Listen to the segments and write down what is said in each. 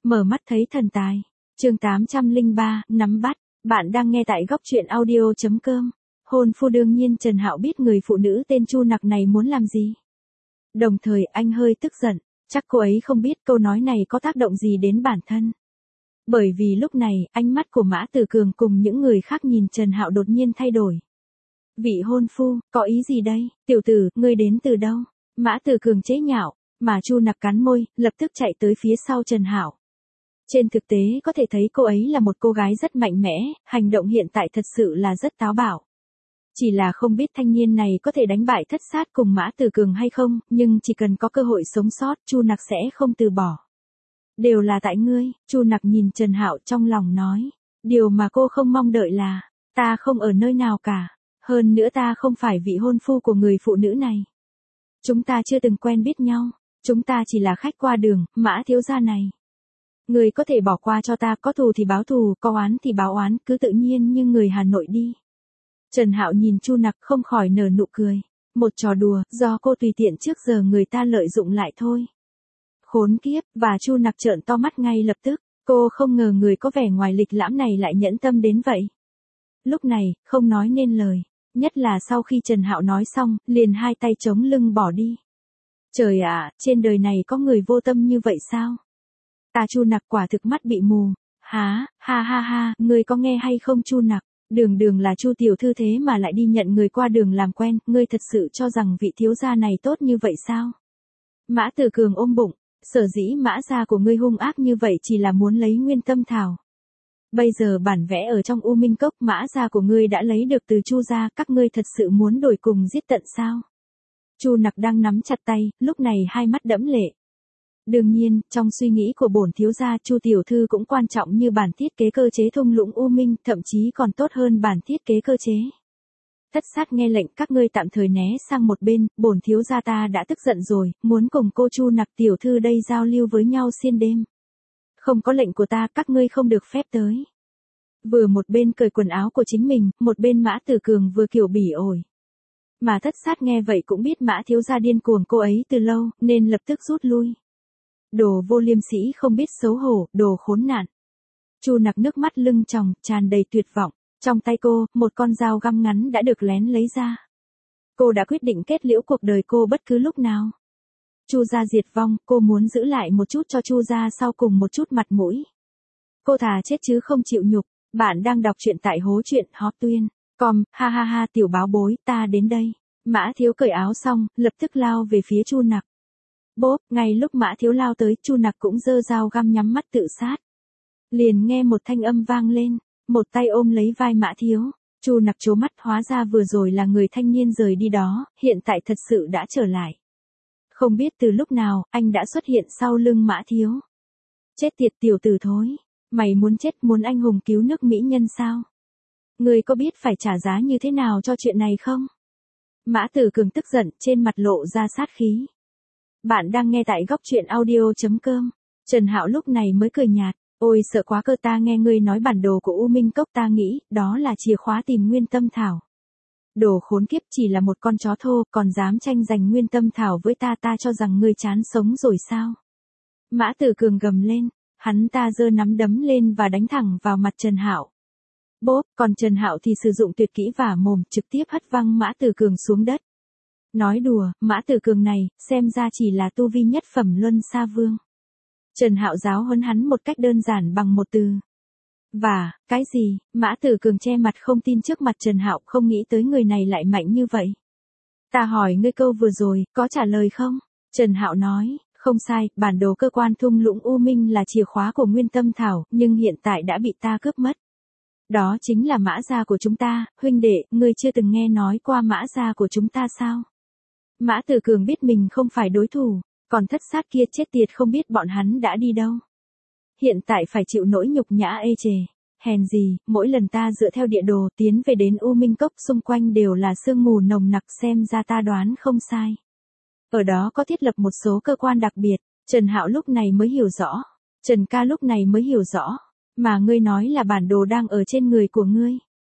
Mở mắt thấy thần tài. Chương 803, nắm bắt. Bạn đang nghe tại góc truyện audio.com. Hôn phu đương nhiên Trần Hạo biết người phụ nữ tên Chu Nặc này muốn làm gì. Đồng thời anh hơi tức giận, chắc cô ấy không biết câu nói này có tác động gì đến bản thân. Bởi vì lúc này, ánh mắt của Mã Tử Cường cùng những người khác nhìn Trần Hạo đột nhiên thay đổi. Vị hôn phu, có ý gì đây? Tiểu tử, ngươi đến từ đâu? Mã Tử Cường chế nhạo, mà Chu Nặc cắn môi, lập tức chạy tới phía sau Trần Hạo. Trên thực tế có thể thấy cô ấy là một cô gái rất mạnh mẽ, hành động hiện tại thật sự là rất táo bạo. Chỉ là không biết thanh niên này có thể đánh bại Thất Sát cùng Mã Tử Cường hay không, nhưng chỉ cần có cơ hội sống sót, Chu Nặc sẽ không từ bỏ. Đều là tại ngươi, Chu Nặc nhìn Trần Hạo trong lòng nói. Điều mà cô không mong đợi là, ta không ở nơi nào cả. Hơn nữa ta không phải vị hôn phu của người phụ nữ này. Chúng ta chưa từng quen biết nhau. Chúng ta chỉ là khách qua đường, Mã thiếu gia này. Người có thể bỏ qua cho ta, có thù thì báo thù, có oán thì báo oán, cứ tự nhiên như người Hà Nội đi. Trần Hạo nhìn Chu Nặc không khỏi nở nụ cười. Một trò đùa, do cô tùy tiện trước giờ người ta lợi dụng lại thôi. Khốn kiếp, và Chu Nặc trợn to mắt ngay lập tức. Cô không ngờ người có vẻ ngoài lịch lãm này lại nhẫn tâm đến vậy. Lúc này, không nói nên lời. Nhất là sau khi Trần Hạo nói xong, liền hai tay chống lưng bỏ đi. Trời ạ, trên đời này có người vô tâm như vậy sao? Ta Chu Nặc quả thực mắt bị mù. Ha ha, ngươi có nghe hay không Chu Nặc? Đường là Chu tiểu thư thế mà lại đi nhận người qua đường làm quen, ngươi thật sự cho rằng vị thiếu gia này tốt như vậy sao? Mã Tử Cường ôm bụng, sở dĩ Mã gia của ngươi hung ác như vậy chỉ là muốn lấy Nguyên Tâm Thảo. Bây giờ bản vẽ ở trong U Minh Cốc Mã gia của ngươi đã lấy được từ Chu gia, các ngươi thật sự muốn đuổi cùng giết tận sao? Chu Nặc đang nắm chặt tay, lúc này hai mắt đẫm lệ. Đương nhiên, trong suy nghĩ của bổn thiếu gia Chu tiểu thư cũng quan trọng như bản thiết kế cơ chế thung lũng U Minh, thậm chí còn tốt hơn bản thiết kế cơ chế. Thất Sát nghe lệnh các ngươi tạm thời né sang một bên, bổn thiếu gia ta đã tức giận rồi, muốn cùng cô Chu Nặc tiểu thư đây giao lưu với nhau xuyên đêm. Không có lệnh của ta các ngươi không được phép tới. Vừa một bên cởi quần áo của chính mình, một bên Mã Tử Cường vừa kiểu bỉ ổi. Mà Thất Sát nghe vậy cũng biết Mã thiếu gia điên cuồng cô ấy từ lâu, nên lập tức rút lui. Đồ vô liêm sĩ không biết xấu hổ, đồ khốn nạn. Chu Nặc nước mắt lưng tròng, tràn đầy tuyệt vọng. Trong tay cô, một con dao găm ngắn đã được lén lấy ra. Cô đã quyết định kết liễu cuộc đời cô bất cứ lúc nào. Chu gia diệt vong, cô muốn giữ lại một chút cho Chu gia sau cùng một chút mặt mũi. Cô thà chết chứ không chịu nhục. Bạn đang đọc truyện tại hố truyện Hot Tuyên. Ha tiểu báo bối, ta đến đây. Mã thiếu cởi áo xong, lập tức lao về phía Chu Nặc. Bốp, ngay lúc Mã thiếu lao tới, Chu Nặc cũng giơ dao găm nhắm mắt tự sát. Liền nghe một thanh âm vang lên, một tay ôm lấy vai Mã thiếu. Chu Nặc trố mắt, hóa ra vừa rồi là người thanh niên rời đi đó, hiện tại thật sự đã trở lại. Không biết từ lúc nào, anh đã xuất hiện sau lưng Mã thiếu. Chết tiệt tiểu tử thối, mày muốn chết muốn anh hùng cứu nước mỹ nhân sao? Người có biết phải trả giá như thế nào cho chuyện này không? Mã Tử Cường tức giận, trên mặt lộ ra sát khí. Bạn đang nghe tại góc truyện audio.com. Trần Hạo lúc này mới cười nhạt. Ôi sợ quá cơ, ta nghe ngươi nói bản đồ của U Minh Cốc, ta nghĩ, đó là chìa khóa tìm Nguyên Tâm Thảo. Đồ khốn kiếp, chỉ là một con chó thô, còn dám tranh giành Nguyên Tâm Thảo với ta, ta cho rằng ngươi chán sống rồi sao? Mã Tử Cường gầm lên, hắn ta giơ nắm đấm lên và đánh thẳng vào mặt Trần Hạo. Bốp, còn Trần Hạo thì sử dụng tuyệt kỹ vả mồm, trực tiếp hất văng Mã Tử Cường xuống đất. Nói đùa, Mã Tử Cường này, xem ra chỉ là tu vi nhất phẩm Luân Sa Vương. Trần Hạo giáo huấn hắn một cách đơn giản bằng một từ. Và, cái gì? Mã Tử Cường che mặt không tin trước mặt Trần Hạo, không nghĩ tới người này lại mạnh như vậy. Ta hỏi ngươi câu vừa rồi, có trả lời không? Trần Hạo nói, không sai, bản đồ cơ quan thung lũng U Minh là chìa khóa của Nguyên Tâm Thảo, nhưng hiện tại đã bị ta cướp mất. Đó chính là Mã gia của chúng ta, huynh đệ, ngươi chưa từng nghe nói qua Mã gia của chúng ta sao? Mã Tử Cường biết mình không phải đối thủ, còn Thất Sát kia chết tiệt không biết bọn hắn đã đi đâu. Hiện tại phải chịu nỗi nhục nhã ê chề. Hèn gì, mỗi lần ta dựa theo địa đồ tiến về đến U Minh Cốc xung quanh đều là sương mù nồng nặc, xem ra ta đoán không sai. Ở đó có thiết lập một số cơ quan đặc biệt, Trần Hạo lúc này mới hiểu rõ. Trần ca lúc này mới hiểu rõ. Mà ngươi nói là bản đồ đang ở trên người của ngươi.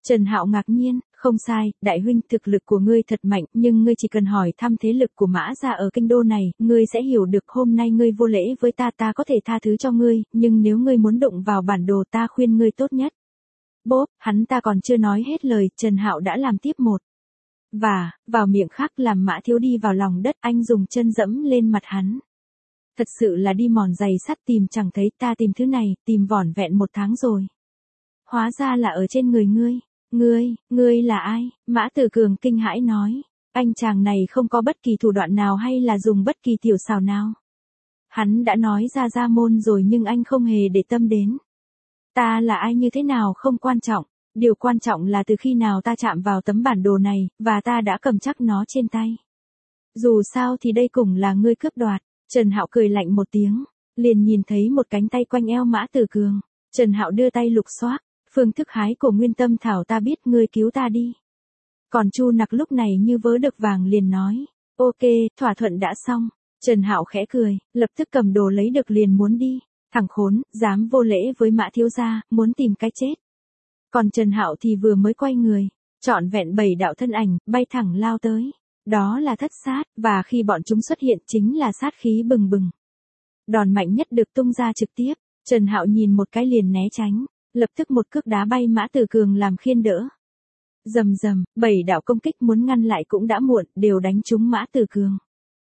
Trần Hạo ngạc nhiên, không sai, đại huynh thực lực của ngươi thật mạnh, nhưng ngươi chỉ cần hỏi thăm thế lực của Mã gia ở kinh đô này, ngươi sẽ hiểu được hôm nay ngươi vô lễ với ta có thể tha thứ cho ngươi, nhưng nếu ngươi muốn đụng vào bản đồ ta khuyên ngươi tốt nhất. Bốp, hắn ta còn chưa nói hết lời, Trần Hạo đã làm tiếp một. Và, vào miệng khác làm Mã Thiếu đi vào lòng đất, anh dùng chân dẫm lên mặt hắn. Thật sự là đi mòn giày sắt tìm chẳng thấy, ta tìm thứ này, tìm vỏn vẹn 1 tháng rồi. Hóa ra là ở trên người ngươi. Ngươi là ai? Mã Tử Cường kinh hãi nói. Anh chàng này không có bất kỳ thủ đoạn nào hay là dùng bất kỳ tiểu xào nào. Hắn đã nói ra môn rồi nhưng anh không hề để tâm đến. Ta là ai như thế nào không quan trọng. Điều quan trọng là từ khi nào ta chạm vào tấm bản đồ này, và ta đã cầm chắc nó trên tay. Dù sao thì đây cũng là ngươi cướp đoạt. Trần Hạo cười lạnh một tiếng, liền nhìn thấy một cánh tay quanh eo Mã Tử Cường. Trần Hạo đưa tay lục soát, phương thức hái của Nguyên Tâm Thảo ta biết, ngươi cứu ta đi. Còn Chu Nặc lúc này như vớ được vàng liền nói, ok, thỏa thuận đã xong. Trần Hạo khẽ cười, lập tức cầm đồ lấy được liền muốn đi. Thằng khốn, dám vô lễ với Mã thiếu gia, muốn tìm cái chết. Còn Trần Hạo thì vừa mới quay người, trọn vẹn 7 đạo thân ảnh, bay thẳng lao tới. Đó là thất sát, và khi bọn chúng xuất hiện chính là sát khí bừng bừng. Đòn mạnh nhất được tung ra trực tiếp, Trần Hạo nhìn một cái liền né tránh, lập tức một cước đá bay Mã Tử Cường làm khiên đỡ. Rầm rầm, 7 đạo công kích muốn ngăn lại cũng đã muộn, đều đánh trúng Mã Tử Cường.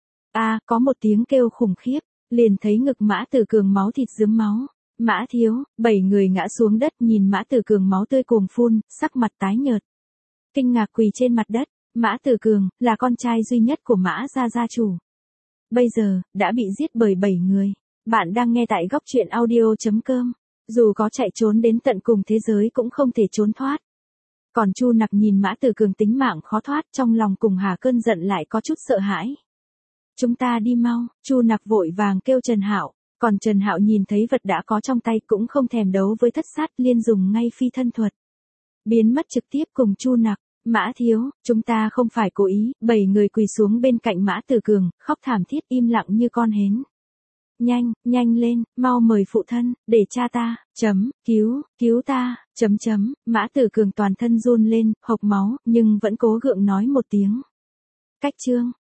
Có một tiếng kêu khủng khiếp, liền thấy ngực Mã Tử Cường máu thịt rướm máu. Mã thiếu, 7 người ngã xuống đất nhìn Mã Tử Cường máu tươi cuồng phun, sắc mặt tái nhợt. Kinh ngạc quỳ trên mặt đất. Mã Tử Cường, là con trai duy nhất của Mã gia gia chủ. Bây giờ, đã bị giết bởi 7 người. Bạn đang nghe tại góc truyện audio.com. Dù có chạy trốn đến tận cùng thế giới cũng không thể trốn thoát. Còn Chu Nặc nhìn Mã Tử Cường tính mạng khó thoát, trong lòng cùng hà cơn giận lại có chút sợ hãi. Chúng ta đi mau, Chu Nặc vội vàng kêu Trần Hạo. Còn Trần Hạo nhìn thấy vật đã có trong tay cũng không thèm đấu với thất sát, liên dùng ngay phi thân thuật. Biến mất trực tiếp cùng Chu Nặc. Mã thiếu, chúng ta không phải cố ý. 7 người quỳ xuống bên cạnh Mã Tử Cường, khóc thảm thiết im lặng như con hến. Nhanh lên, mau mời phụ thân, để cha ta, cứu ta, Mã Tử Cường toàn thân run lên, hộc máu, nhưng vẫn cố gượng nói một tiếng. Cách chương.